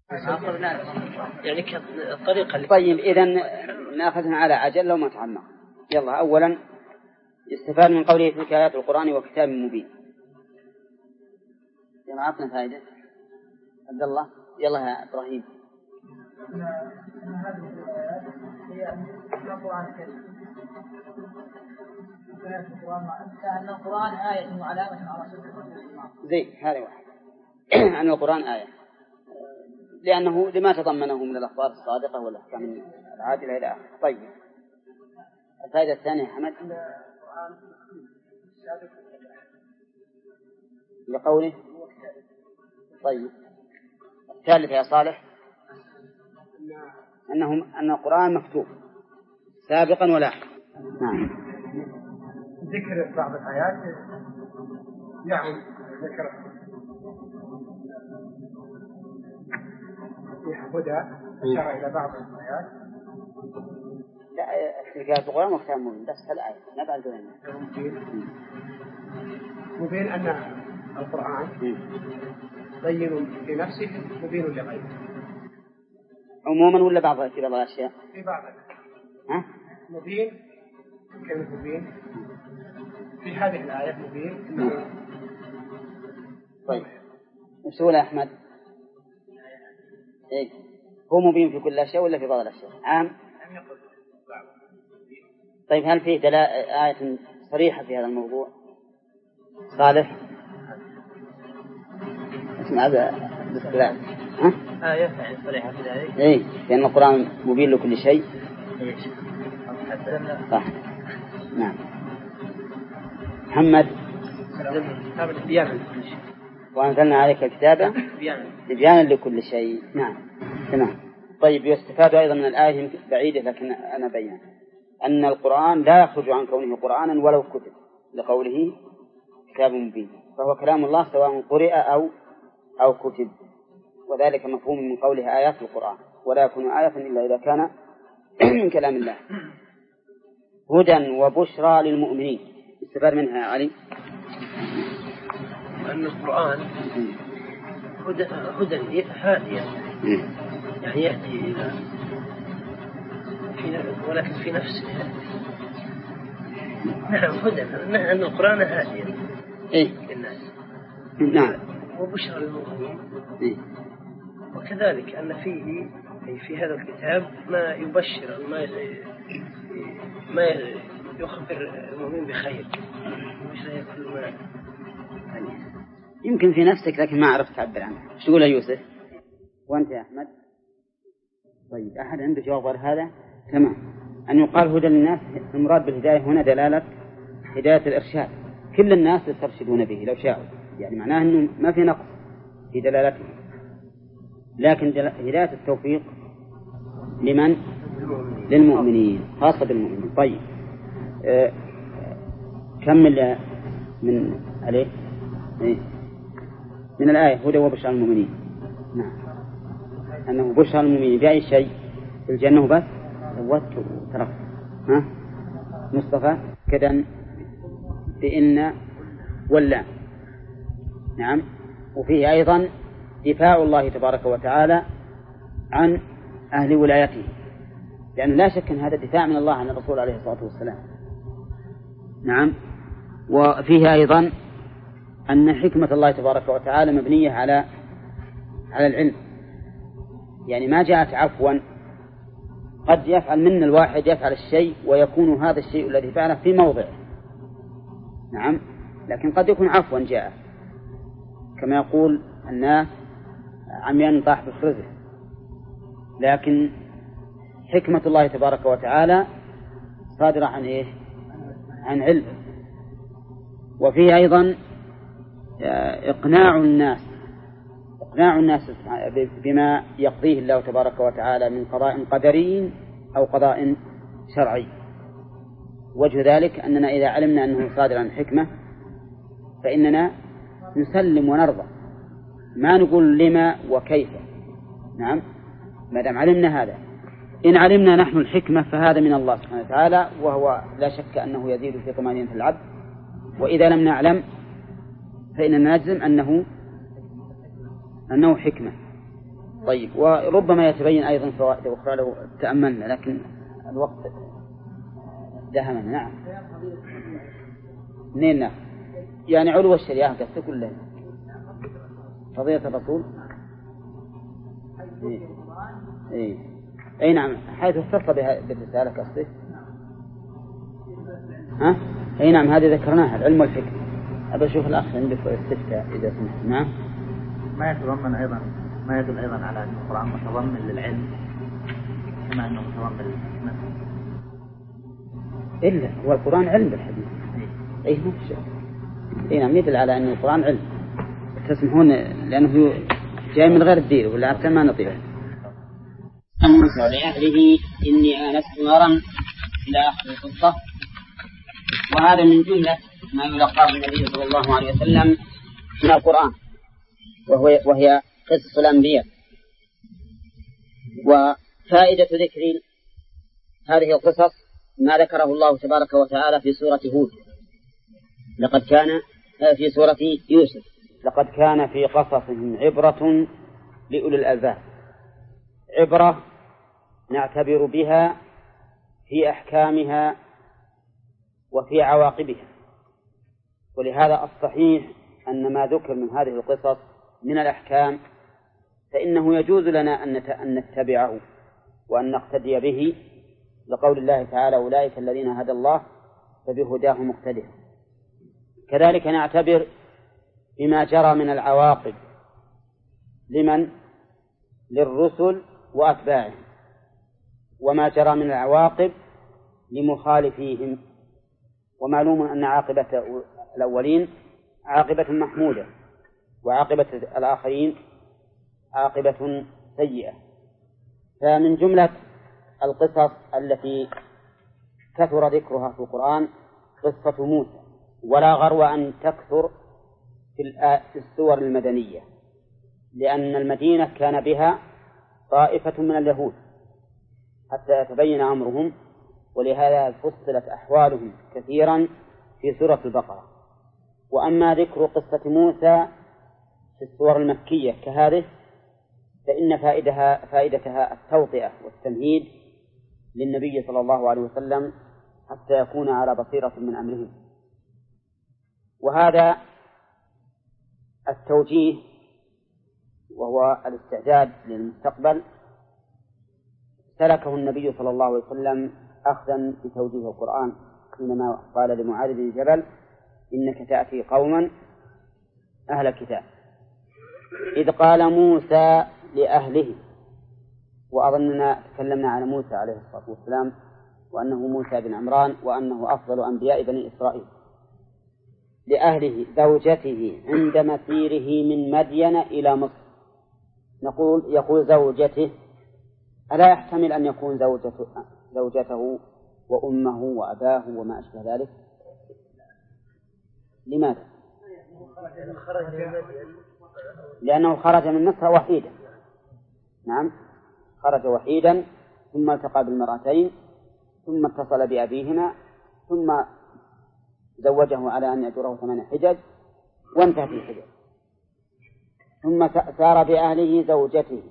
يعني كالطريقة. طيب إذن نأخذها على عجل لو ما تعمق. يلا أولا استفاد من قوله تلك آيات القرآن وكتاب مبين. يلا عطنا فائدة عبد الله. يلا يا إبراهيم. هذه الآيات هي القرآن الكريم. أن القرآن آية وعلامة على صدق الرسول. زين هذا واحد. أن القرآن آية لأنه لما تضمنه من الأخبار الصادقة والأحكام العادلة إلى آخره. طيب الفائدة الثانية حمد لقوله. طيب الثالث يا صالح أن القرآن مكتوب سابقا ولاحقا. نعم. ذكر بعض الآيات يعني ذكر هدى أشار إلى بعض الآيات. لا في القرآن وكتاب مبين بس الآية نبعد بيننا. مبين أن القرآن بين في نفسه مبين لغيره عموما ولا بعض الأشياء؟ في بعض ها؟ مبين كلمة مبين في هذه الآية مبين. طيب مسؤول أحمد إيه هو مبين في كل الأشياء ولا في بعض الأشياء؟ عام. طيب هل فيه آية صريحة في هذا الموضوع؟ صالح اسمع هذا باستدلال. آية يعني صريحة في ذلك. إيه لأن القرآن مبين لكل شيء. صح. نعم. محمد. وأنزلنا عليك الكتاب بيانا لكل شيء. نعم تمام. طيب يستفاد أيضا من الآية بعيدة لكن أنا بيان أن القرآن لا يخرج عن كونه قرآنا ولو كتب لقوله كتاب مبين فهو كلام الله سواء قرئ أو كتب وذلك مفهوم من قوله آيات القرآن ولا يكون آية إلا إذا كان من كلام الله. هدى وبشرى للمؤمنين. استفاد منها علي أن القرآن هدى هادية يعني يأتي إلى ولكن في نفسه. نعم هدى أن القرآن هادية للناس. نعم. وبشرى للمؤمنين. وكذلك أن فيه في هذا الكتاب ما يبشر ما يخبر المؤمن بخير مش كل ما يمكن في نفسك لكن ما عرفت تعبر عنه. شو تقول يا يوسف؟ وأنت يا أحمد؟ طيب أحد عنده جواب غير هذا؟ تمام. أن يقال هدى للناس المراد بالهداية هنا دلالة هداية الإرشاد كل الناس يسترشدون به لو شاءوا يعني معناه أنه ما في نقص في دلالته لكن هداية التوفيق لمن؟ للمؤمنين خاصة بالمؤمنين. طيب كمل من عليه من الآية هدى وبشرى المؤمنين. نعم أنه بشرى المؤمنين بأي شيء في الجنة بس سوته وترك. ها مصطفى كذا بإن ولا. نعم. وفيه أيضا دفاع الله تبارك وتعالى عن أهل ولايته لأنه لا شك أن هذا دفاع من الله عن الرسول عليه الصلاة والسلام. نعم. وفيه أيضا أن حكمة الله تبارك وتعالى مبنية على العلم يعني ما جاءت عفوا. قد يفعل من الواحد يفعل الشيء ويكون هذا الشيء الذي فعله في موضعه. نعم. لكن قد يكون عفوا جاء كما يقول الناس عميان طاح بفرزه لكن حكمة الله تبارك وتعالى صادرة عن إيه؟ عن علم. وفيه أيضا إقناع الناس بما يقضيه الله تبارك وتعالى من قضاء قدري أو قضاء شرعي. وجه ذلك أننا إذا علمنا أنه صادر عن حكمة فإننا نسلم ونرضى ما نقول لما وكيف. نعم. ما دام علمنا هذا إن علمنا نحن الحكمة فهذا من الله سبحانه وتعالى وهو لا شك أنه يزيد في طمأنينة العبد. وإذا لم نعلم فإننا نجزم أنه حكمة. طيب، وربما يتبين أيضا فوائد أخرى لو تأملنا، لكن الوقت دهمنا. نعم. منين؟ يعني علو الشريعة قصة كلها فضيلة الرسول. أي نعم، حيث اختص بالرسالة قصته. ها؟ أي نعم، هذه ذكرناها، العلم والفكر. أبى أشوف الأخ عندك استفتاء إذا سمحت. نعم. ما يتضمن أيضا، ما يدل أيضا على أن القرآن متضمن للعلم كما أنه متضمن للنفس. إلا هو القرآن علم بالحديث. أي ما في شيء. أي نعم، يدل على أن القرآن علم. تسمحون لأنه جاي من غير الدين ولا عشان ما نطيعه. موسى لأهله إني آنست نارا إلى آخر القصة. وهذا من جملة ما يلقى النبي صلى الله عليه وسلم من القرآن، وهي قصص الأنبياء. وفائدة ذكر هذه القصص ما ذكره الله تبارك وتعالى في سورة هود، لقد كان في سورة يوسف لقد كان في قصصهم عبرة لأولي الألباب. عبرة نعتبر بها في أحكامها وفي عواقبها. ولهذا الصحيح أن ما ذكر من هذه القصص من الأحكام فإنه يجوز لنا أن نتبعه وأن نقتدي به، لقول الله تعالى: أولئك الذين هدى الله فبهداه مقتدر. كذلك نعتبر بما جرى من العواقب لمن؟ للرسل وأتباعهم، وما جرى من العواقب لمخالفيهم. ومعلوم أن عاقبة الأولين عاقبة محمودة، وعاقبة الآخرين عاقبة سيئة. فمن جملة القصص التي كثر ذكرها في القرآن قصة موسى، ولا غرو أن تكثر في السور المدنية، لأن المدينة كان بها طائفة من اليهود حتى يتبين أمرهم، ولهذا فصلت أحوالهم كثيرا في سورة البقرة. وأما ذكر قصة موسى في السور المكية كهذه فإن فائدتها التوطئة والتمهيد للنبي صلى الله عليه وسلم حتى يكون على بصيرة من أمرهم. وهذا التوجيه وهو الاستعداد للمستقبل سلكه النبي صلى الله عليه وسلم أخذا بتوجيه القرآن حينما قال لمعاذ بن جبل: إنك تأتي قوما أهل الكتاب. إذ قال موسى لأهله، وأظننا تكلمنا عن موسى عليه الصلاة والسلام وأنه موسى بن عمران وأنه أفضل أنبياء بني إسرائيل. لأهله زوجته عند مسيره من مدين إلى مصر. يقول زوجته، ألا يحتمل أن يكون زوجته وأمه وأباه وما أشبه ذلك؟ لماذا؟ لأنه خرج من مصر وحيدا. نعم، خرج وحيدا ثم التقى بالمرأتين ثم اتصل بأبيهما ثم زوجه على أن يأجره 8 حجج وانتهت الحجج، ثم سار بأهله زوجته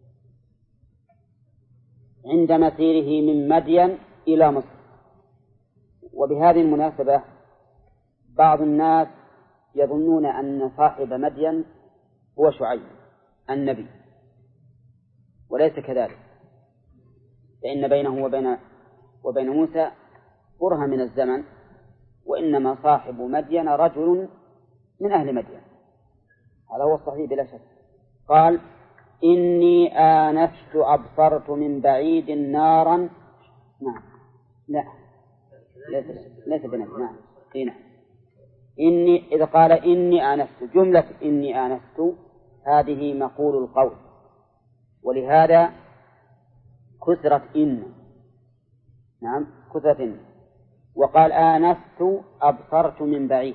عند مسيره من مدين إلى مصر. وبهذه المناسبة بعض الناس يظنون أن صاحب مدين هو شعيب النبي، وليس كذلك، فإن بينه وبين موسى برهة من الزمن، وإنما صاحب مدين رجل من أهل مدين. هذا هو الصحيح بلا شك. قال: إني آنست أبصرت من بعيد نارا. نعم، لا ليس بنبي. نعم، هنا إذا قال إني آنست، جملة إني آنست هذه مقول القول، ولهذا كثرت إن. نعم، كثرت إن. وقال آنست أبصرت من بعيد.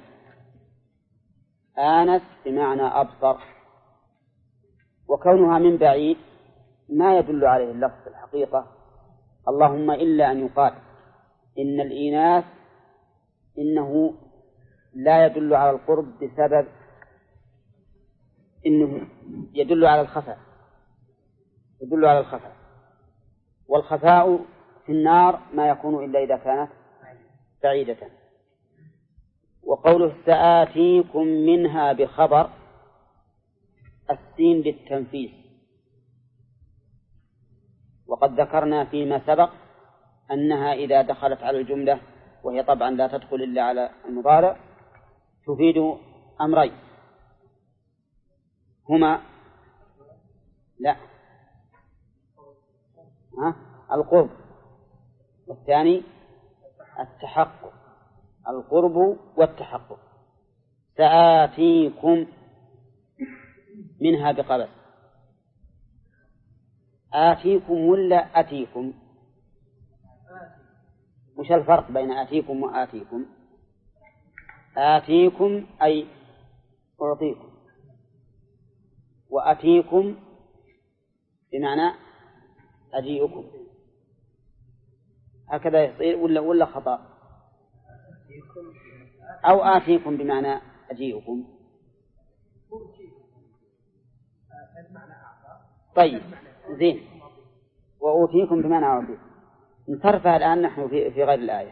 آنس بمعنى أبصر، وكونها من بعيد ما يدل عليه اللفظ في الحقيقة، اللهم إلا أن يقال إن الإناث إنه لا يدل على القرب بسبب إنه يدل على الخفاء، يدل على الخفاء. والخفاء في النار ما يكون إلا إذا كانت بعيدة. وقوله سآتيكم منها بخبر، السين للتنفيذ، وقد ذكرنا فيما سبق أنها إذا دخلت على الجملة، وهي طبعا لا تدخل إلا على المضارع، تفيد أمرين هما القرب، والثاني التحقق، القرب والتحقق. سآتيكم منها بقبس، آتيكم ولا أتيكم؟ وش الفرق بين آتيكم وآتيكم؟ آتيكم أي أعطيكم، وأتيكم بمعنى أجيئكم. هكذا يصير ولا خطأ؟ أو آتيكم بمعنى أجيئكم. طيب زين، وأوتيكم بمعنى أعطيكم. نصرفها الآن نحن في غير الآية.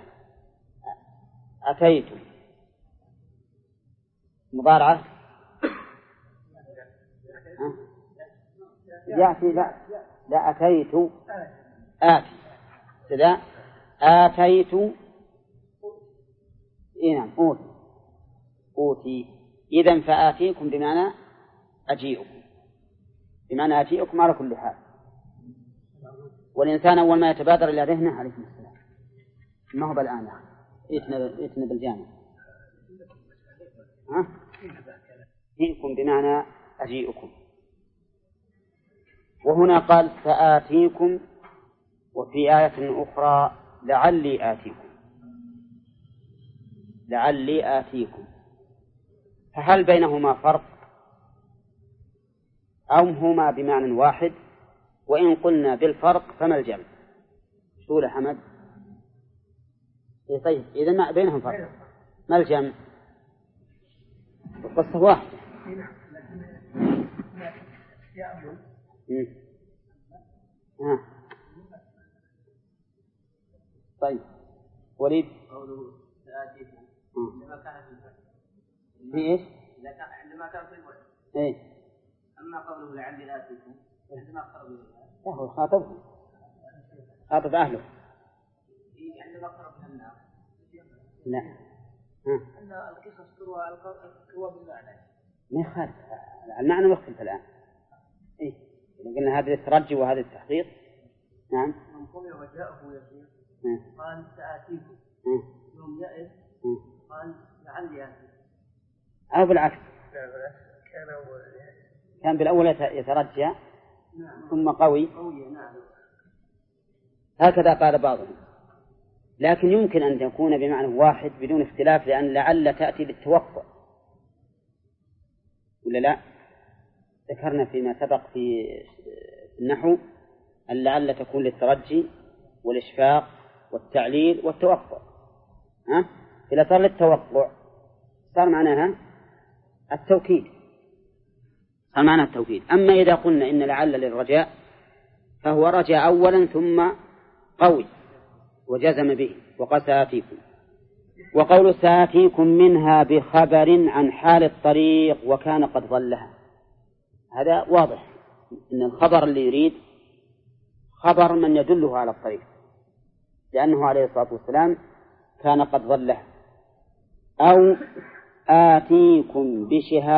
أتيتم مضارعة يأتي، لا أتيت آتي، لا آتيت نعم أوتي. إذن فآتيكم بمعنى أجيئكم، بمعنى أجيئكم على كل حال. والإنسان أول ما يتبادر إلى ذهنه عليكم السلام، ما هو بالآن يتنا بالجامع. أتيكم بمعنى أجيئكم. وهنا قال سآتيكم، وفي آية أخرى لعلي آتيكم، لعلي آتيكم. فهل بينهما فرق أو هما بمعنى واحد؟ وإن قلنا بالفرق فما الجمع؟ شو حمد؟ طيب إذا ما بينهم فرق ما الجمع؟ القصة واحدة. طيب وليد قوله سآتيكم عندما كان في الفتح في إيش؟ عندما كان في الفتح. إيه. أما قوله لعلي آتيكم عندما قرب إليها. هو خاطب أهله. عندما قرب من النار. لا. أن القصص تروى بالمعنى. ما يخالف المعنى مختلف الآن. إيه. قلنا هذا الترجي وهذا التحقيق. نعم. من قوم وجاءه يسير قال سآتيكم. يوم يأس قال لعلي آتيكم. أو بالعكس. كان بالأول يترجى ثم قوي. هكذا قال بعضهم. لكن يمكن أن تكون بمعنى واحد بدون اختلاف، لأن لعل تأتي للتوقع ولا لا؟ ذكرنا فيما سبق في النحو أن لعل تكون للترجي والإشفاق والتعليل والتوقع. إذا صار للتوقع صار معناها التوكيد، صار معناها التوكيد. أما إذا قلنا إن لعل للرجاء فهو رجاء أولا ثم قوي وجزم به وقال سآتيكم. وقول سآتيكم منها بخبر عن حال الطريق وكان قد ظلها، هذا واضح أن الخبر اللي يريد خبر من يدله على الطريق، لأنه عليه الصلاة والسلام كان قد ظلها. أو آتيكم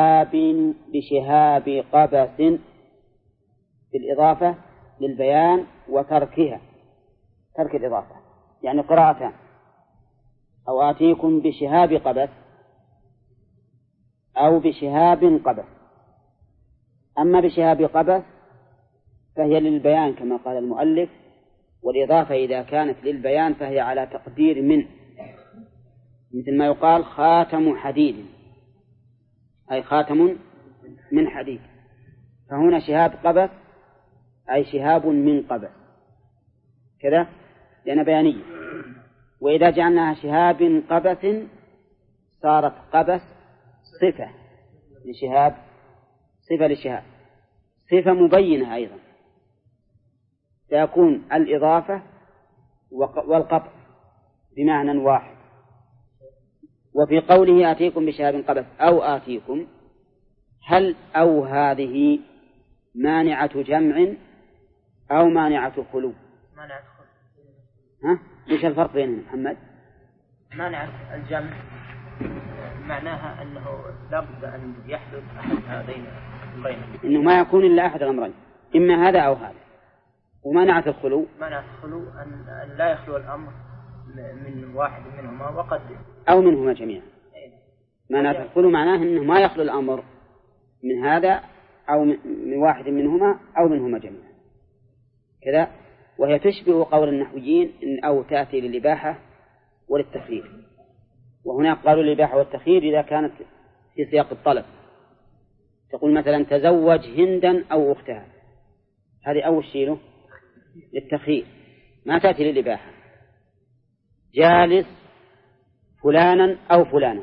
بشهاب قبس بالإضافة للبيان وتركها، ترك الإضافة يعني قراءتان. أو آتيكم بشهاب قبس أو بشهاب قبس. أما بشهاب قبس فهي للبيان كما قال المؤلف، والإضافة إذا كانت للبيان فهي على تقدير من، مثل ما يقال خاتم حديد، أي خاتم من حديد. فهنا شهاب قبس أي شهاب من قبس كذا لأن بيانية. وإذا جعلناها شهاب قبس صارت قبس صفة لشهاب، صفة للشهاب، صفة مبينة أيضا، سيكون الإضافة والقطع بمعنى واحد. وفي قوله آتيكم بشهاب قبس أو آتيكم، هل أو هذه مانعة جمع أو مانعة خلو؟ مانعة خلو. ها؟ إيش الفرق بينهم محمد؟ مانعة الجمع معناها أنه لا بد أن يحدث أحد هذين الأمرين، إنه ما يكون إلا أحد الأمرين، إما هذا أو هذا. ومانعة الخلو؟ مانعة الخلو أن لا يخلو الأمر من واحد منهما وقد أو منهما جميعا. مانعة الخلو معناه أنه ما يخلو الأمر من هذا أو من واحد منهما أو منهما جميعا كذا. وهي تشبه قول النحويين إن أو تأتي للإباحة وللتخيير، وهناك قالوا الإباحة والتخيير إذا كانت في سياق الطلب. تقول مثلا تزوج هندا أو أختها، هذه أول شيء له للتخيير، ما تأتي للإباحة. جالس فلانا أو فلانا،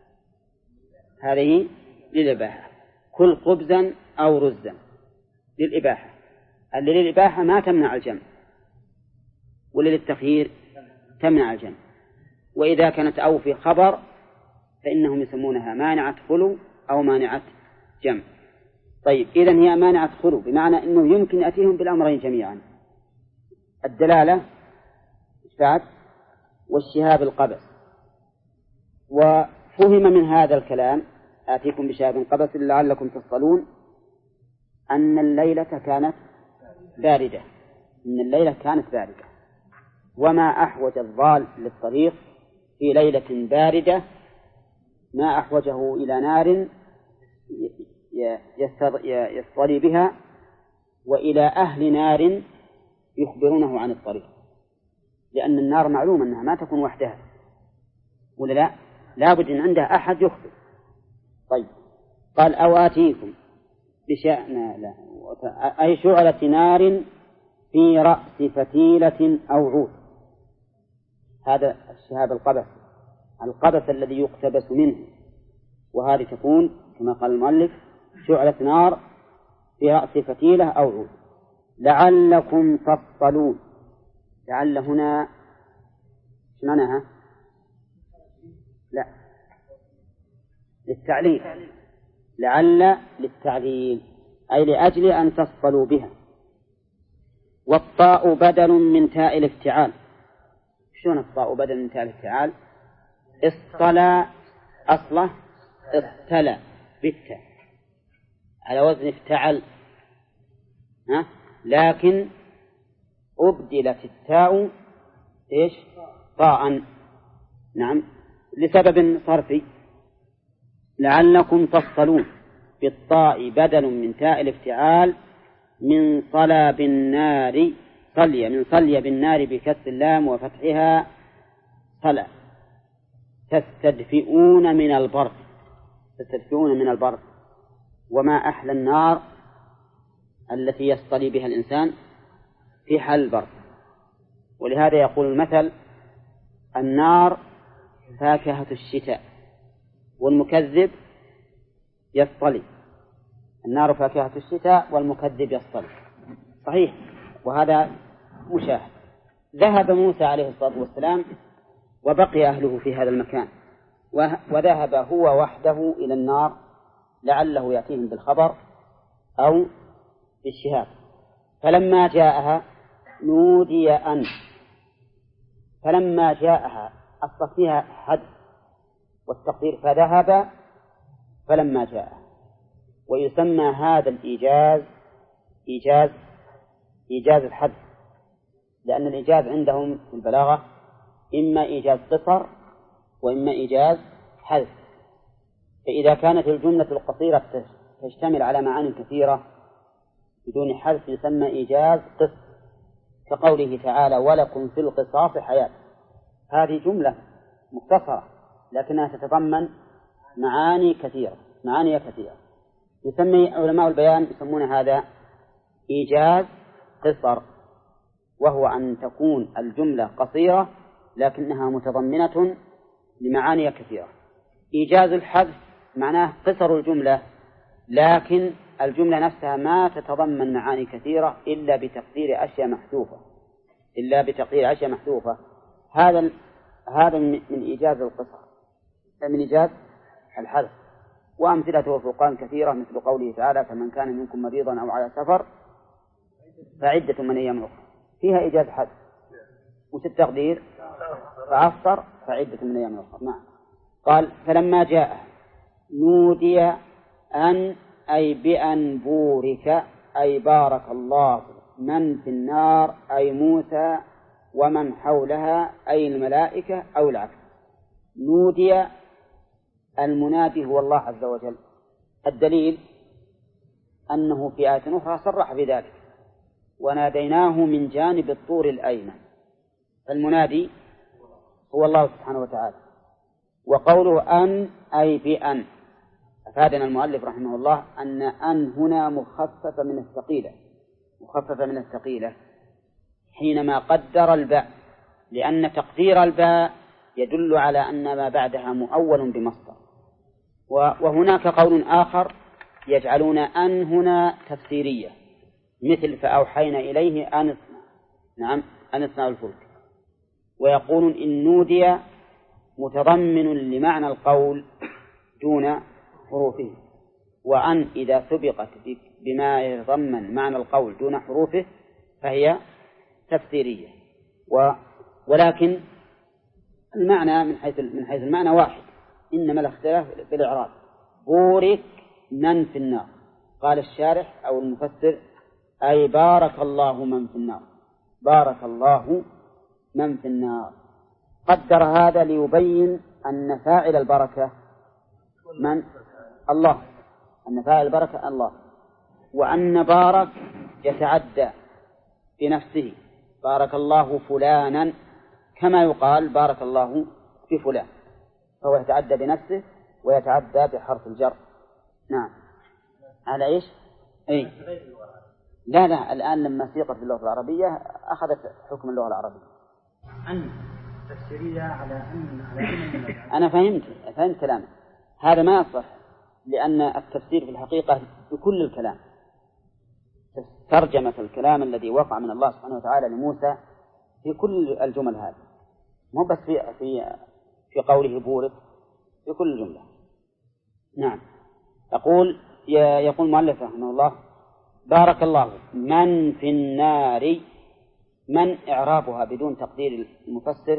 هذه للإباحة. كل خبزا أو رزا للإباحة. اللي للإباحة ما تمنع الجمع، واللي للتخيير تمنع الجمع. وإذا كانت أو في خبر فإنهم يسمونها مانعة خلو أو مانعة جمع. طيب إذن هي مانعة خلو بمعنى أنه يمكن أتيهم بالأمرين جميعا، الدلالة الشعب والشهاب القبس. وفهم من هذا الكلام آتيكم بشهاب قبس لعلكم تصطلون أن الليلة كانت باردة، إن الليلة كانت باردة. وما أحوج الضال للطريق في ليلة باردة ما أحوجه إلى نار يصطلي بها وإلى أهل نار يخبرونه عن الطريق، لأن النار معلوم أنها ما تكون وحدها، ولا لا بد أن عندها أحد يخبر. طيب قال أو آتيكم أي شعلة نار في رأس فتيلة أو عود. هذا الشهاب القبس الذي يقتبس منه، وهذه تكون كما قال المؤلف شعلة نار في رأس فتيلة أو عود. لعلكم تصطلون. لعل هنا ايش معناها؟ لا للتعليل، لعل للتعليل أي لأجل أن تصطلوا بها. والطاء بدل من تاء الافتعال. شلون الطاء بدل من تاء الافتعال؟ اصطلى أصله اصطلى بالتاء على وزن افتعل، لكن أبدلت التاء إيش؟ طاء. نعم لسبب صرفي. لعلكم تصطلون بالطاء بدل من تاء الافتعال من صلى بالنار صلي، من صلي بالنار بكسر اللام وفتحها صلى. تستدفئون من البرد، تستدفئون من البرد. وما أحلى النار التي يصطلي بها الإنسان في حال البرد. ولهذا يقول المثل النار فاكهة الشتاء والمكذب يصطلي. النار فاكهة الشتاء والمكذب يصطلي، صحيح، وهذا مشاهد. ذهب موسى عليه الصلاة والسلام وبقي أهله في هذا المكان، وذهب هو وحده إلى النار لعله يأتيهم بالخبر أو بالشهاب. فلما جاءها نودي أن، فلما جاءها أصل فيها حد والتقدير فذهب فلما جاءها. ويسمى هذا الإيجاز إيجاز الحد، لأن الإيجاز عندهم في البلاغة إما إيجاز قصر وإما إيجاز حذف. فإذا كانت الجملة القصيرة تشتمل على معاني كثيرة بدون حذف يسمى إيجاز قصر، كقوله تعالى ولكم في القصاص حياة. هذه جملة مختصرة لكنها تتضمن معاني كثيرة. يسمي علماء البيان يسمون هذا إيجاز قصر، وهو أن تكون الجملة قصيرة لكنها متضمنة لمعاني كثيرة. إيجاز الحذف معناه قصر الجملة لكن الجملة نفسها ما تتضمن معاني كثيرة إلا بتقدير أشياء محذوفة. هذا من إيجاز القصر، من إيجاز الحذف. وأمثلته في القرآن كثيرة، مثل قوله تعالى: فمن كان منكم مريضا أو على سفر فعدة من أيام أخرى، فيها إيجاز حذف. وش التقدير؟ فأفطر فعدة من أيام أخرى. نعم. قال: فلما جاء نودي أن أي بأن بورك أي بارك الله من في النار أي موسى ومن حولها أي الملائكة أو العكس. نودي المنادي هو الله عز وجل. الدليل أنه في آية أخرى صرح بذلك: وناديناه من جانب الطور الأيمن. المنادي هو الله سبحانه وتعالى. وقوله أن أي بأن، أفادنا المؤلف رحمه الله أن هنا مخففة من الثقيلة حينما قدر الباء، لأن تقدير الباء يدل على أن ما بعدها مؤول بمصدر. وهناك قول آخر يجعلون أن هنا تفسيرية، مثل فأوحينا إليه أن اصنع. نعم، أن اصنع الفلك. ويقولون إن نودي متضمن لمعنى القول دون حروفه، وأن إذا سبقت بما يتضمن معنى القول دون حروفه فهي تفسيرية. ولكن المعنى من حيث المعنى واحد، إنما الاختلاف بالإعراب. بورك من في النار، قال الشارح أو المفسر: أي بارك الله من في النار، بارك الله من في النار. قدر هذا ليبين أن فاعل البركة من؟ الله، أن فاعل البركة الله، وأن بارك يتعدى بنفسه، بارك الله فلانا، كما يقال بارك الله في فلان، فهو يتعدى بنفسه ويتعدى بحرف الجر. نعم. على إيش؟ أي لا الآن لما سيقت باللغة العربية أخذت حكم اللغة العربية. أن تفسيرية على أن أنا فهمت كلامك. هذا ما يصح، لأن التفسير في الحقيقة بكل الكلام. ترجمة الكلام الذي وقع من الله سبحانه وتعالى لموسى في كل الجمل هذه، مو بس في قوله بورك، في كل الجملة. نعم. يقول المؤلف رحمه الله: بارك الله من في النار. من إعرابها بدون تقدير المفسر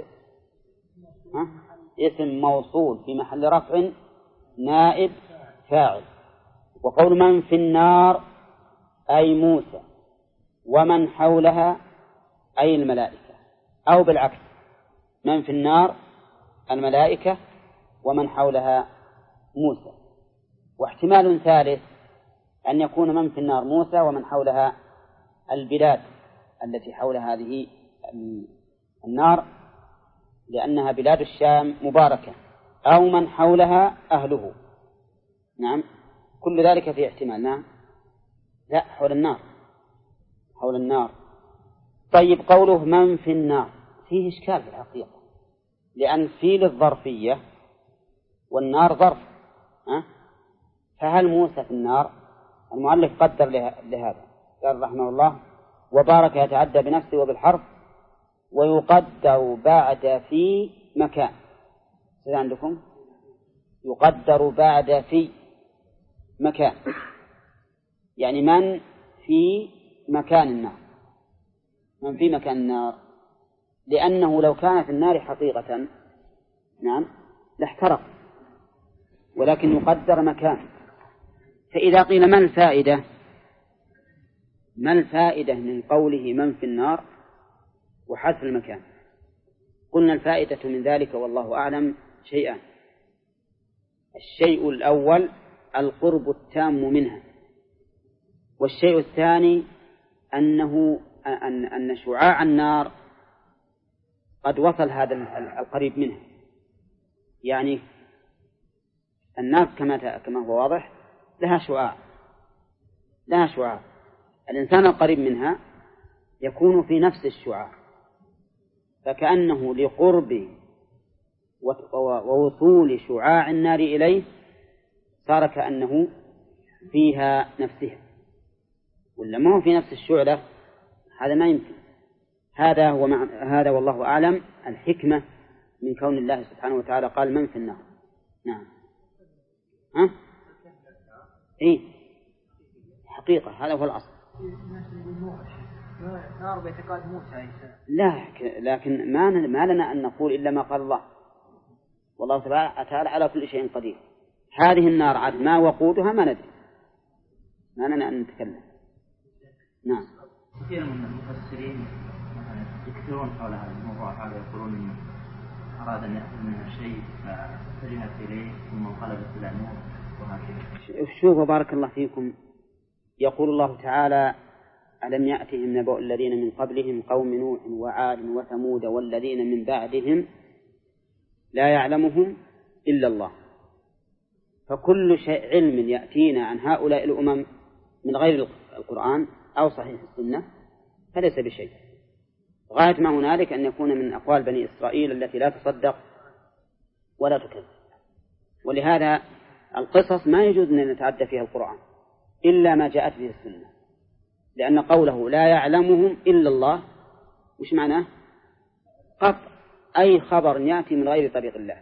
اسم موصول في محل رفع نائب فاعل. وقول من في النار أي موسى ومن حولها أي الملائكة، أو بالعكس، من في النار الملائكة ومن حولها موسى. واحتمال ثالث أن يكون من في النار موسى ومن حولها البلاد التي حول هذه النار، لأنها بلاد الشام مباركة، أو من حولها أهله. نعم، كل ذلك في احتمال. نعم، لا، حول النار. طيب، قوله من في النار فيه إشكال في الحقيقة، لأن في للظرفية والنار ظرف. فهل موسى في النار؟ المؤلف قدر لهذا، قال رحمه الله: وبارك يتعدى بنفسه وبالحرف، ويقدر بعد في مكان. إذا عندكم يقدر بعد في مكان، يعني من في مكان النار، من في مكان النار، لأنه لو كان في النار حقيقة نعم لاحترق، ولكن يقدر مكان. فإذا قيل ما الفائدة من قوله من في النار وحذف المكان؟ قلنا الفائدة من ذلك والله أعلم شيئان. الشيء الأول القرب التام منها، والشيء الثاني أن شعاع النار قد وصل هذا القريب منها. يعني النار كما هو واضح لها شعاع، الإنسان القريب منها يكون في نفس الشعاع، فكأنه لقرب ووصول شعاع النار إليه صار كأنه فيها نفسها، ولا ما هو في نفس الشعلة، هذا ما يمكن. هذا والله أعلم الحكمة من كون الله سبحانه وتعالى قال من في النار. نعم. إيه حقيقة هذا هو الأصل. نار باعتقاد موسى. لا، لكن ما لنا أن نقول إلا ما قال الله، والله تعالى على كل شيء قدير. هذه النار عاد ما وقودها ما ندري، ما لنا أن نتكلم. نعم. كثير من المفسرين يكثرون حول هذا الموضوع، هذا يقولون إن أراد أن يأخذ منها شيء فاتجهت إليه ثم انقلبت إلى نور وهكذا. شوفوا بارك الله فيكم، يقول الله تعالى ألم يأتهم نبأ الذين من قبلهم قوم نوح وعاد وثمود والذين من بعدهم لا يعلمهم إلا الله. فكل شيء علم يأتينا عن هؤلاء الأمم من غير القرآن أو صحيح السنة فليس بشيء. غاية ما هنالك أن يكون من أقوال بني إسرائيل التي لا تصدق ولا تكذب. ولهذا القصص ما يجوز أن نتعدى فيها القرآن إلا ما جاءت به السنة، لأن قوله لا يعلمهم إلا الله وش معناه؟ قطع أي خبر يأتي من غير طريق الله،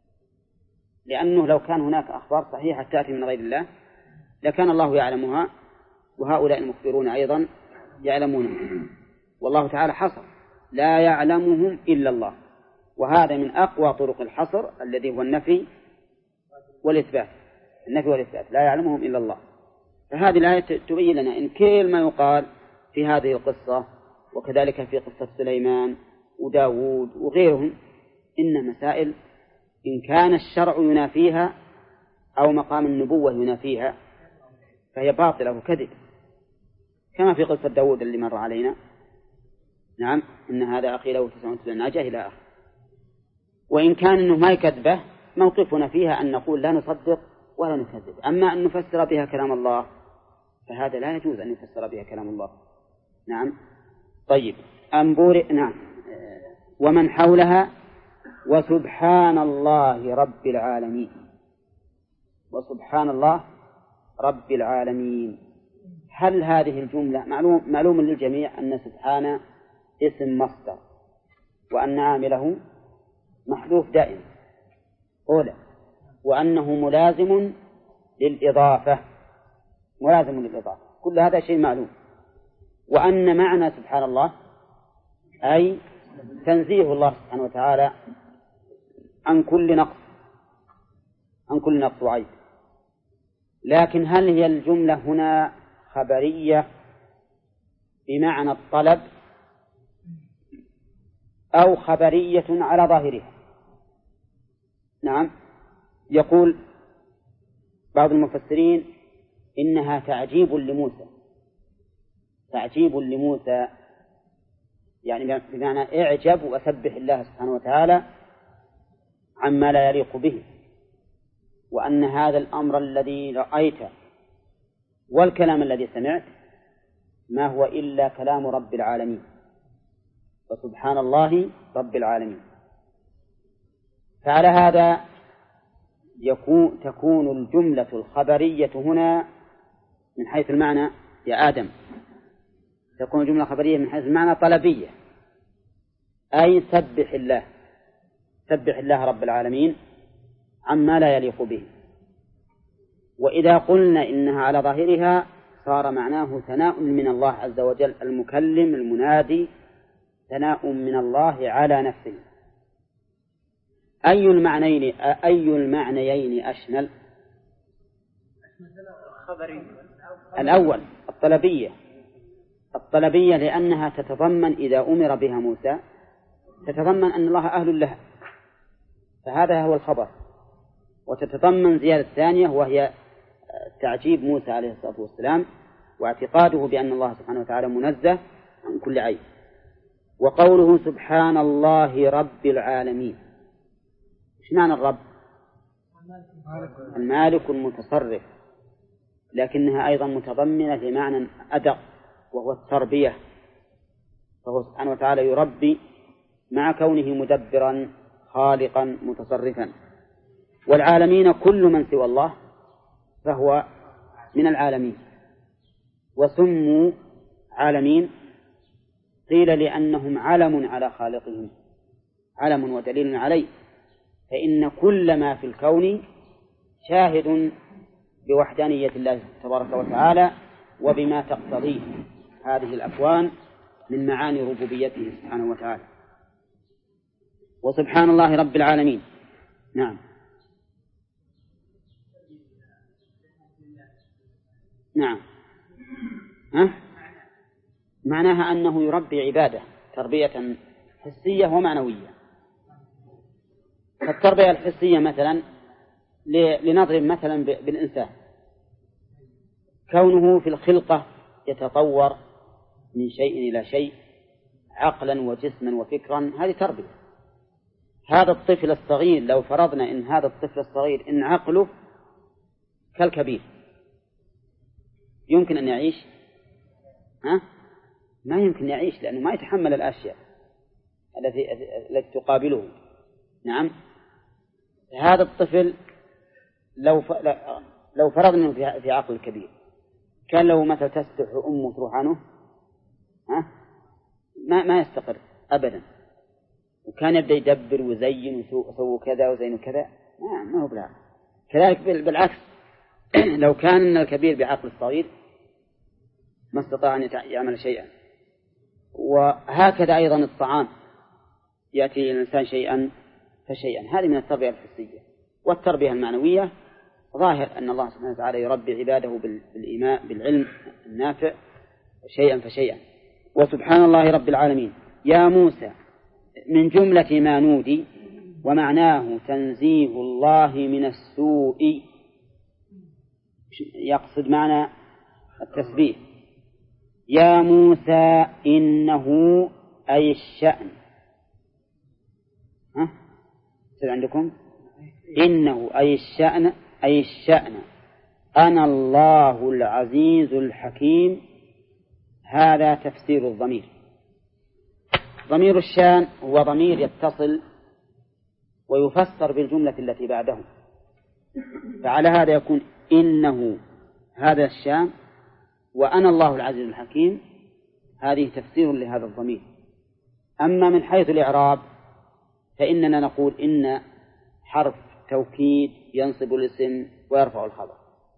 لأنه لو كان هناك أخبار صحيحة تأتي من غير الله لكان الله يعلمها وهؤلاء المخبرون أيضا يعلمونها. والله تعالى حصر لا يعلمهم إلا الله، وهذا من أقوى طرق الحصر الذي هو النفي والإثبات. النفي والإثبات لا يعلمهم إلا الله. فهذه الآية تبين لنا إن كل ما يقال في هذه القصة وكذلك في قصة سليمان وداود وغيرهم إن مسائل إن كان الشرع ينافيها أو مقام النبوة ينافيها فهي باطلة وكذب، كما في قصة داود اللي مر علينا. نعم إن هذا أخي له 99 ناجة إلى آخر. وإن كان إنه ما يكذبه موقفنا فيها أن نقول لا نصدق ولا نكذب. أما أن نفسر بها كلام الله فهذا لا يجوز أن يفسر بها كلام الله. نعم. طيب نعم. ومن حولها وسبحان الله رب العالمين. وسبحان الله رب العالمين. هل هذه الجملة معلوم للجميع أن سبحان اسم مصدر وأن عامله محذوف دائما أولى، وأنه ملازم للإضافة كل هذا شيء معلوم. وأن معنى سبحان الله أي تنزيه الله سبحانه وتعالى عن كل نقص وعيب. لكن هل هي الجملة هنا خبرية بمعنى الطلب أو خبرية على ظاهرها؟ نعم. يقول بعض المفسرين إنها تعجيب لموسى، يعني بمعنى اعجب وسبح الله سبحانه وتعالى عما لا يليق به، وأن هذا الأمر الذي رأيته والكلام الذي سمعت ما هو إلا كلام رب العالمين، وسبحان الله رب العالمين. فعلى هذا تكون الجملة الخبرية هنا من حيث المعنى يا آدم، تكون جملة خبرية من حيث المعنى طلبية، أي سبح الله رب العالمين عما لا يليق به. وإذا قلنا إنها على ظاهرها صار معناه ثناء من الله عز وجل المكلم المنادي، ثناء من الله على نفسه. أي المعنيين أشمل؟ الأول الطلبية لأنها تتضمن إذا أمر بها موسى تتضمن أن الله أهل لها، فهذا هو الخبر. وتتضمن زيادة ثانية وهي تعجيب موسى عليه الصلاة والسلام واعتقاده بأن الله سبحانه وتعالى منزه عن كل عيب. وقوله سبحان الله رب العالمين، إيش معنى الرب؟ المالك المتصرف، لكنها أيضا متضمنة لمعنى أدق وهو التربية، فهو سبحانه وتعالى يربي مع كونه مدبرا خالقا متصرفا. والعالمين كل من سوى الله فهو من العالمين. وسموا عالمين قيل لأنهم علم على خالقهم، علم ودليل عليه، فإن كل ما في الكون شاهد بوحدانية الله تبارك وتعالى وبما تقتضيه هذه الأكوان من معاني ربوبيته سبحانه وتعالى. وسبحان الله رب العالمين. نعم. نعم. معناها أنه يربي عباده تربية حسية ومعنوية. فالتربية الحسية مثلا لنضرب مثلا بالإنسان، كونه في الخلقة يتطور من شيء إلى شيء عقلا وجسما وفكرا، هذه تربية. هذا الطفل الصغير لو فرضنا إن هذا الطفل الصغير إن عقله كالكبير يمكن أن يعيش؟ ما يمكن يعيش، لأنه ما يتحمل الأشياء التي تقابله. نعم. هذا الطفل لو فرضنا في عقل كبير، كان لو مثلا تستح أمه تروح عنه ما يستقر أبدا، وكان يبدأ يدبر ويزين وسووا كذا وزين كذا، ما هو بالعكس. كذلك بالعكس لو كان الكبير بعقل الصغير ما استطاع أن يعمل شيئا. وهكذا أيضا الطعام يأتي الإنسان شيئا فشيئا، هذه من التربية الحسية. والتربية المعنوية ظاهر أن الله سبحانه وتعالى يربي عباده بالإيمان بالعلم النافع شيئا فشيئا. وسبحان الله رب العالمين. يا موسى من جملة ما نودي، ومعناه تنزيه الله من السوء، يقصد معنى التسبيح. يا موسى إنه أي الشأن، سيد عندكم إنه أي الشأن، أي الشأن أنا الله العزيز الحكيم. هذا تفسير الضمير. ضمير الشأن هو ضمير يتصل ويفسر بالجملة التي بعده، فعلى هذا يكون إنه هذا الشأن وأنا الله العزيز الحكيم، هذه تفسير لهذا الضمير. أما من حيث الإعراب فإننا نقول إن حرف توكيد ينصب الاسم ويرفع الخبر،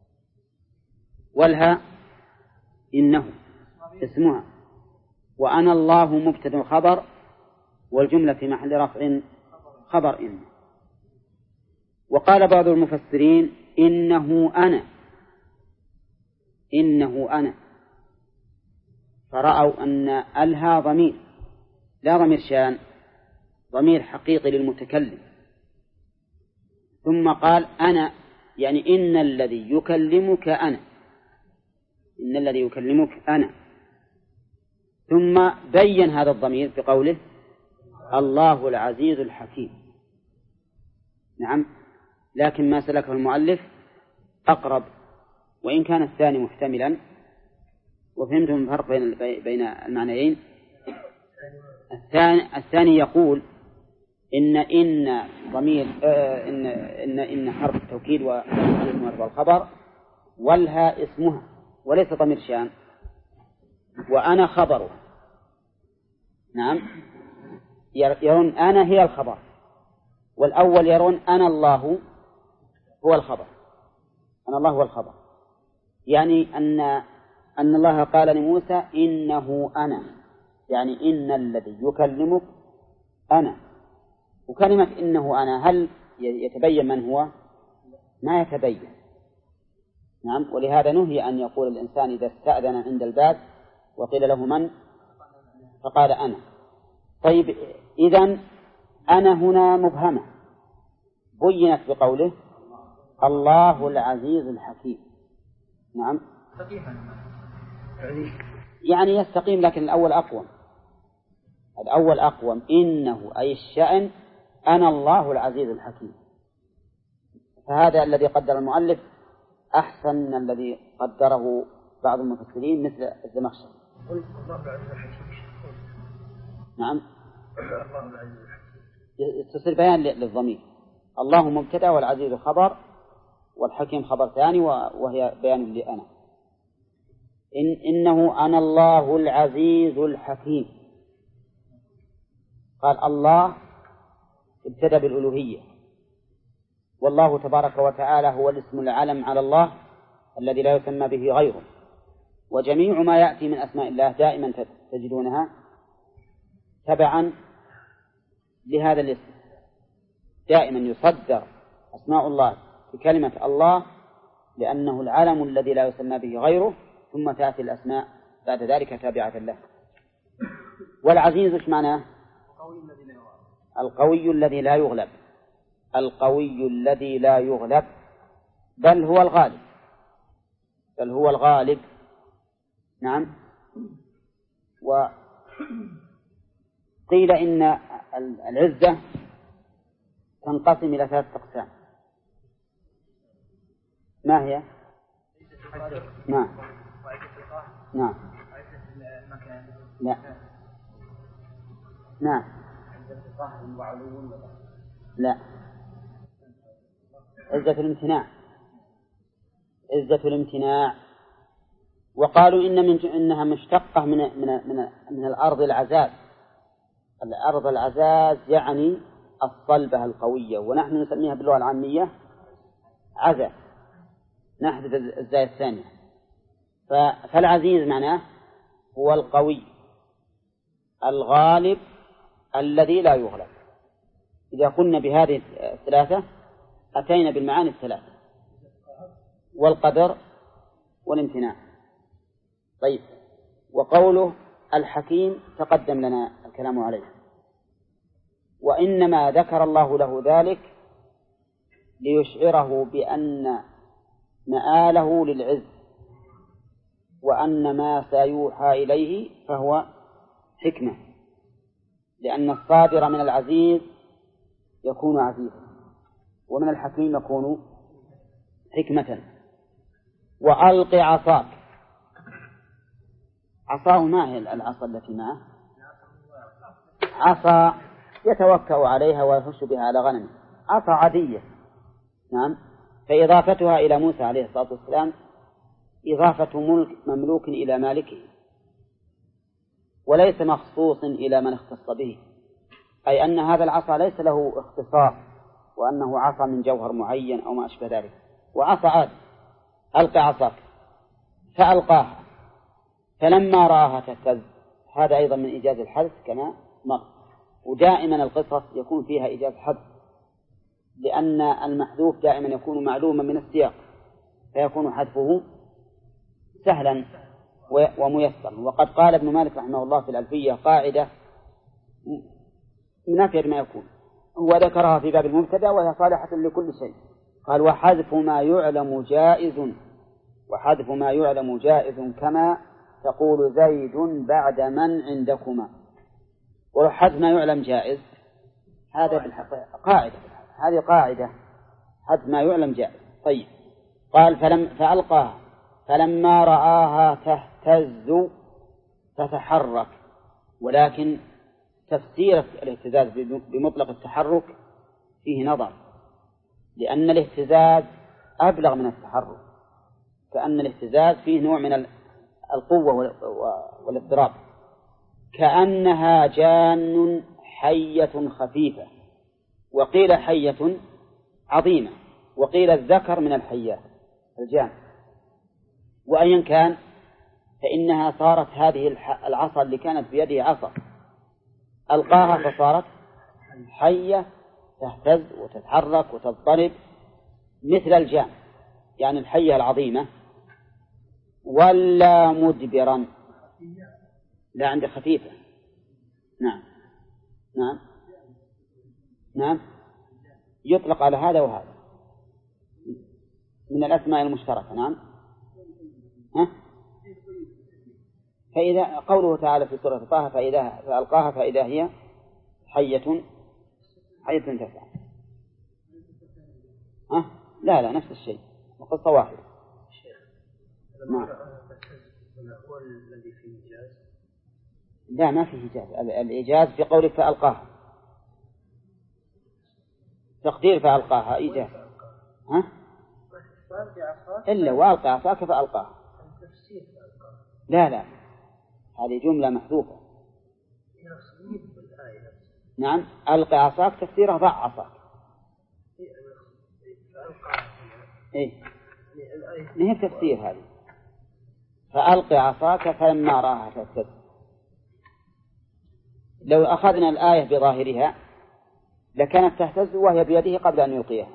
والها إنه اسمها، وأنا الله مبتدأ خبر، والجملة في محل رفع خبر إن. وقال بعض المفسرين إنه أنا، إنه أنا، فرأوا أن ألها ضمير لا ضمير شان، ضمير حقيقي للمتكلم. ثم قال أنا، يعني إن الذي يكلمك أنا، إن الذي يكلمك أنا. ثم بين هذا الضمير بقوله الله العزيز الحكيم. نعم، لكن ما سلكه المؤلف أقرب، وإن كان الثاني محتملا. وفهمتم الفرق بين المعنيين. الثاني يقول إن ضمير إن حرف توكيد ومرفوع الخبر، والها اسمها وليس ضمير شان، وأنا خبره. نعم، يرون أنا هي الخبر، والأول يرون أنا الله هو الخبر، أنا الله هو الخبر، يعني أن الله قال لموسى إنه أنا، يعني إن الذي يكلمك أنا. وكلمة إنه أنا هل يتبين من هو؟ ما يتبين. نعم، ولهذا نهي أن يقول الإنسان إذا استأذن عند الباب وقيل له من، فقال أنا. طيب إذن أنا هنا مبهمة بينت بقوله الله العزيز الحكيم. نعم، يعني يستقيم، لكن الأول أقوم، الأول أقوم. إنه أي الشأن أنا الله العزيز الحكيم. فهذا الذي قدر المؤلف أحسن من الذي قدره بعض المفسرين مثل الزمخشري. نعم، تصير بيان للضمير. الله مبتدأ والعزيز خبر، والحكيم خبر ثاني وهي بيان لأنا. إنه أنا الله العزيز الحكيم. قال الله ابتدأ بالألوهية، والله تبارك وتعالى هو الاسم العلم على الله الذي لا يسمى به غيره، وجميع ما يأتي من أسماء الله دائما تجدونها تبعا لهذا الاسم، دائما يصدر أسماء الله بكلمة الله لأنه العلم الذي لا يسمى به غيره، ثم تأتي الأسماء بعد ذلك تابعة له. والعزيز ايش معناه؟ القوي الذي لا يغلب، القوي الذي لا يغلب، بل هو الغالب، بل هو الغالب. نعم. وقيل إن العزة تنقسم إلى 3 أقسام. ما هي؟ نعم. نعم. لا. نعم. لا. عزة الامتناع، عزة الامتناع. وقالوا إنها مشتقة من الأرض العزاز. الأرض العزاز يعني الصلبة القوية، ونحن نسميها باللغة العامية عزا، نحذف الزاي الثانية. فالعزيز معناه هو القوي الغالب الذي لا يغلب. إذا قلنا بهذه 3 أتينا بالمعاني 3: والقدر والامتناع. طيب، وقوله الحكيم تقدم لنا الكلام عليه، وإنما ذكر الله له ذلك ليشعره بأن مآله للعز، وأن ما سيوحى إليه فهو حكمة، لأن الصادر من العزيز يكون عزيزا، ومن الحكيم يكون حكمة. وألق عصاك. عصاه ما هي العصا التي معه؟ عصا يتوكأ عليها ويهش بها على غنمه، عصا عادية. نعم. فإضافتها إلى موسى عليه الصلاة والسلام إضافة مملوك إلى مالكه، وليس مخصوص إلى من اختص به، أي أن هذا العصا ليس له اختصاص وأنه عصا من جوهر معين أو ما أشبه ذلك، وعصا عاد. ألقى عصاك فألقاها فلما رآها تهتز. هذا أيضا من إيجاز الحذف كما مر، ودائما القصص يكون فيها إيجاز حذف، لأن المحذوف دائما يكون معلوما من السياق، فيكون حذفه سهلا وميسرا. وقد قال ابن مالك رحمه الله في الألفية قاعدة من أفيد ما يكون، هو ذكرها في باب المبتدأ وهي صالحة لكل شيء. قال: وحذف ما يعلم جائز، وحذف ما يعلم جائز كما تقول زيد بعد من عندكما. وحذف ما يعلم جائز هذا بالحقيقة قاعدة، هذه قاعدة، حذف ما يعلم جائز. طيب، قال فألقاها فلما رآها تهتز تتحرك، ولكن تفسير الاهتزاز بمطلق التحرك فيه نظر، لأن الاهتزاز أبلغ من التحرك، كأن الاهتزاز فيه نوع من القوة والاضطراب، كأنها جان حية خفيفة، وقيل حية عظيمة، وقيل الذكر من الحيات الجان. وأيا كان فإنها صارت هذه العصا اللي كانت بيده عصا، ألقاها فصارت حية تهتز وتتحرك وتضطرب مثل الجان، يعني الحية العظيمة. ولا مدبرا، لا عند خفيفة. نعم نعم نعم، يطلق على هذا وهذا من الأسماء المشتركة. نعم. فإذا قوله تعالى في سورة طه فألقاها فإذا هي حية تسعى. لا نفس الشيء، وقصة واحدة. نعم. هو الذي فيه إيجاز؟ لا، ما فيه إيجاز. الإيجاز في قولك فألقاها، تقدير فألقاها إيجاز. إلا وألقى عصاك فألقاها. لا هذه جملة محذوفة. نعم ألقى عصاك تفسيره ضع عصاك. ما هي تفسير هذه؟ فألقى عصاك فلما رآها تهتز. لو أخذنا الآية بظاهرها لكانت تهتز وهي بيده قبل أن يلقيها،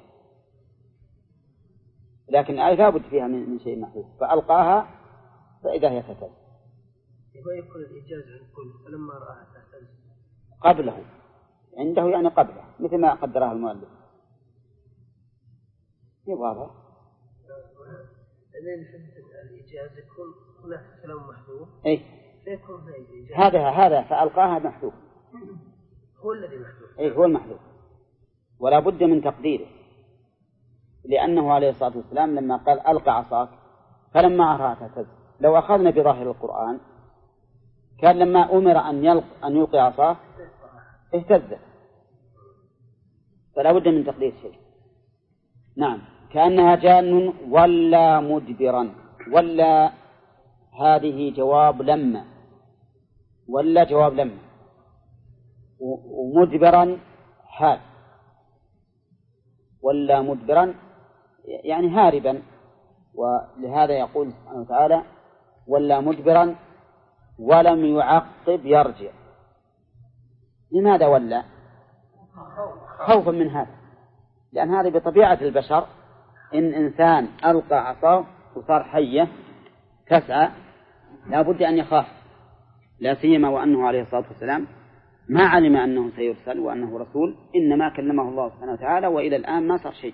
لكن الآية لا بد فيها من شيء محذوف، فألقاها فإذا هي تهتز. ويكون الإيجاز الكل فلما رآها تهتز قبله، عنده يعني قبله، مثل ما قدرها المؤلف. واضح؟ لأن الإيجاز يكون هناك كلام محذوف. فيكون هذا فألقاها محذوف. هو الذي محذوف. هو المحذوف، ولا بد من تقديره، لأنه عليه الصلاة والسلام لما قال ألقى عصاك فلما رآها تهتز، لو أخذنا بظاهر القرآن كان لما أمر أن يلقي عصاه اهتزت، فلا بد من تقدير شيء. نعم كأنها جان ولا مدبرا. ولا هذه جواب لما، ولا جواب لما، ومدبرا حال. ولا مدبرا يعني هاربا، ولهذا يقول سبحانه وتعالى ولا مدبرا ولم يعقب يرجع. لماذا ولا؟ خوفا من هذا، لأن هذه بطبيعة البشر، إن إنسان ألقى عصاه وصار حية تسعى لا بد أن يخاف، لا سيما وأنه عليه الصلاة والسلام ما علم أنه سيرسل وأنه رسول، إنما كلمه الله سبحانه وتعالى وإلى الآن ما صار شيء.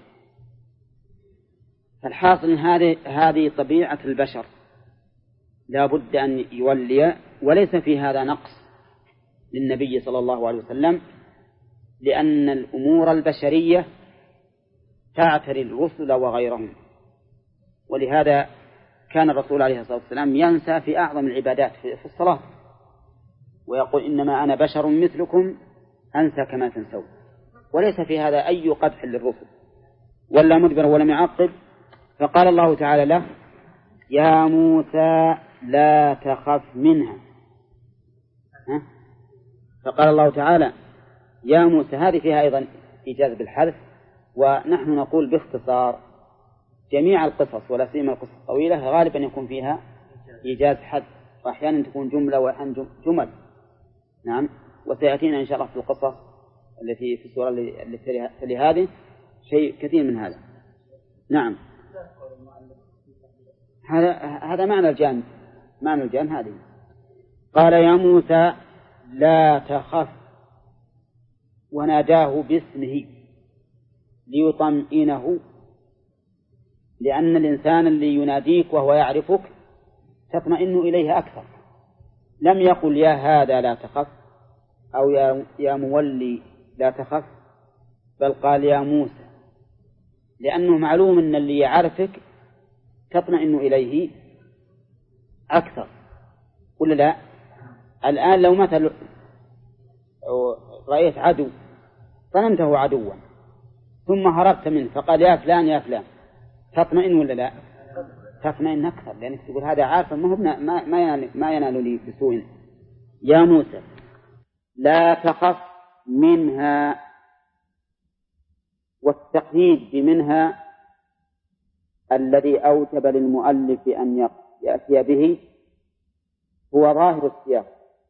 فالحاصل هذه طبيعة البشر، لا بد أن يولي، وليس في هذا نقص للنبي صلى الله عليه وسلم، لأن الأمور البشرية تعتري الرسل وغيرهم، ولهذا كان الرسول عليه الصلاة والسلام ينسى في أعظم العبادات في الصلاة، ويقول إنما أنا بشر مثلكم أنسى كما تنسون، وليس في هذا أي قدح للرسل. ولا مدبر ولم يعقب، فقال الله تعالى له يا موسى لا تخف منها. فقال الله تعالى يا موسى، هذه فيها أيضا إيجاز بالحذف، ونحن نقول باختصار جميع القصص ولا سيما القصص الطويلة غالبا يكون فيها إيجاز حذف، وأحيانا تكون جملة وأحيانا جمل. نعم، وسيأتينا إن شاء الله في القصص التي في السورة التي تلي هذه شيء كثير من هذا. نعم، هذا معنى الجان. معنى الجان هذه. قال يا موسى لا تخف، وناداه باسمه ليطمئنه، لأن الإنسان اللي يناديك وهو يعرفك تطمئن إليه أكثر. لم يقل يا هذا لا تخف أو يا مولي لا تخف، بل قال يا موسى، لأنه معلوم أن اللي يعرفك تطمئن إليه أكثر، ولا لا؟ الآن لو مثل رأيت عدو ظننته عدوا ثم هربت منه فقال يا فلان يا فلان، تطمئن ولا لا؟ تطمئن أكثر، لأنك تقول هذا عارف ما ينال لي بسوء. يا موسى لا تخف منها، والتقييد بمنها الذي أوجب للمؤلف أن يأتي به هو ظاهر السياق،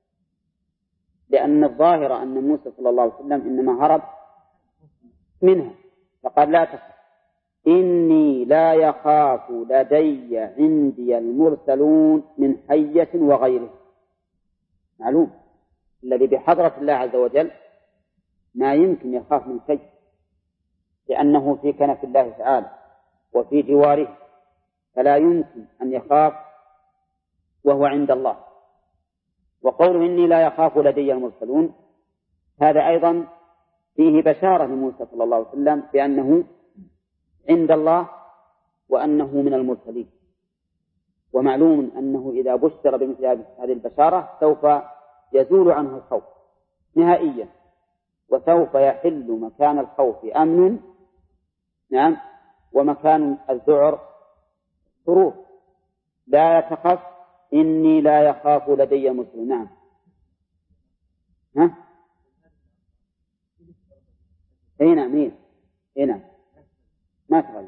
لأن الظاهر أن موسى صلى الله عليه وسلم إنما هرب منها، فقال لا تخف إني لا يخاف لدي عندي المرسلون من حية وغيره. معلوم الذي بحضرة الله عز وجل ما يمكن يخاف من شيء، لأنه في كنف الله تعالى وفي جواره، فلا يمكن أن يخاف وهو عند الله. وقوله إني لا يخاف لدي المرسلون هذا أيضا فيه بشارة لموسى صلى الله عليه وسلم بأنه عند الله وأنه من المرسلين. ومعلوم أنه إذا بشر بمثل هذه البشارة سوف يزول عنه الخوف نهائيا، وسوف يحل مكان الخوف أمن. نعم، ومكان الذعر ظروف. لا تخف إني لا يخاف لدي مسلم. نعم. ها؟ أي نعم. أي نعم. ما تغير.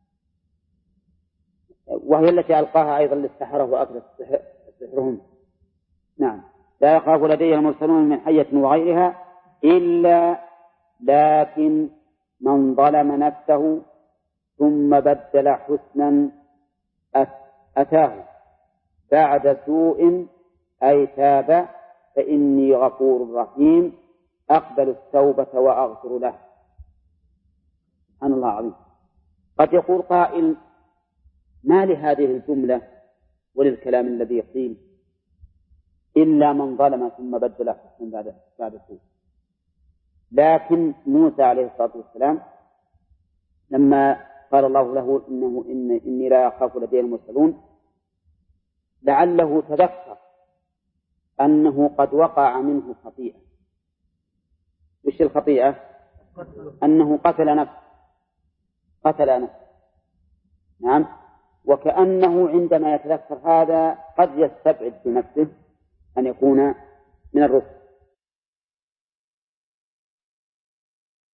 وهي التي ألقاها أيضا للسحرة وأكل سحرهم. نعم. لا يخاف لدي المرسلون من حية وغيرها إلا لكن من ظلم نفسه ثم بدل حسنا أتاه بعد سوء أي تاب فإني غفور رحيم أقبل التوبة وأغفر له. سبحان الله العظيم. قد يقول قائل ما لهذه الجملة وللكلام الذي قيل إلا من ظلم ثم بدل حسنا بعد سوء. لكن موسى عليه الصلاة والسلام لما قال الله له إني لا أخاف لدي المرسلون لعله تذكر أنه قد وقع منه خطيئة. وش الخطيئة؟ أنه قتل نفسه. نعم. وكأنه عندما يتذكر هذا قد يستبعد بنفسه أن يكون من الرسل.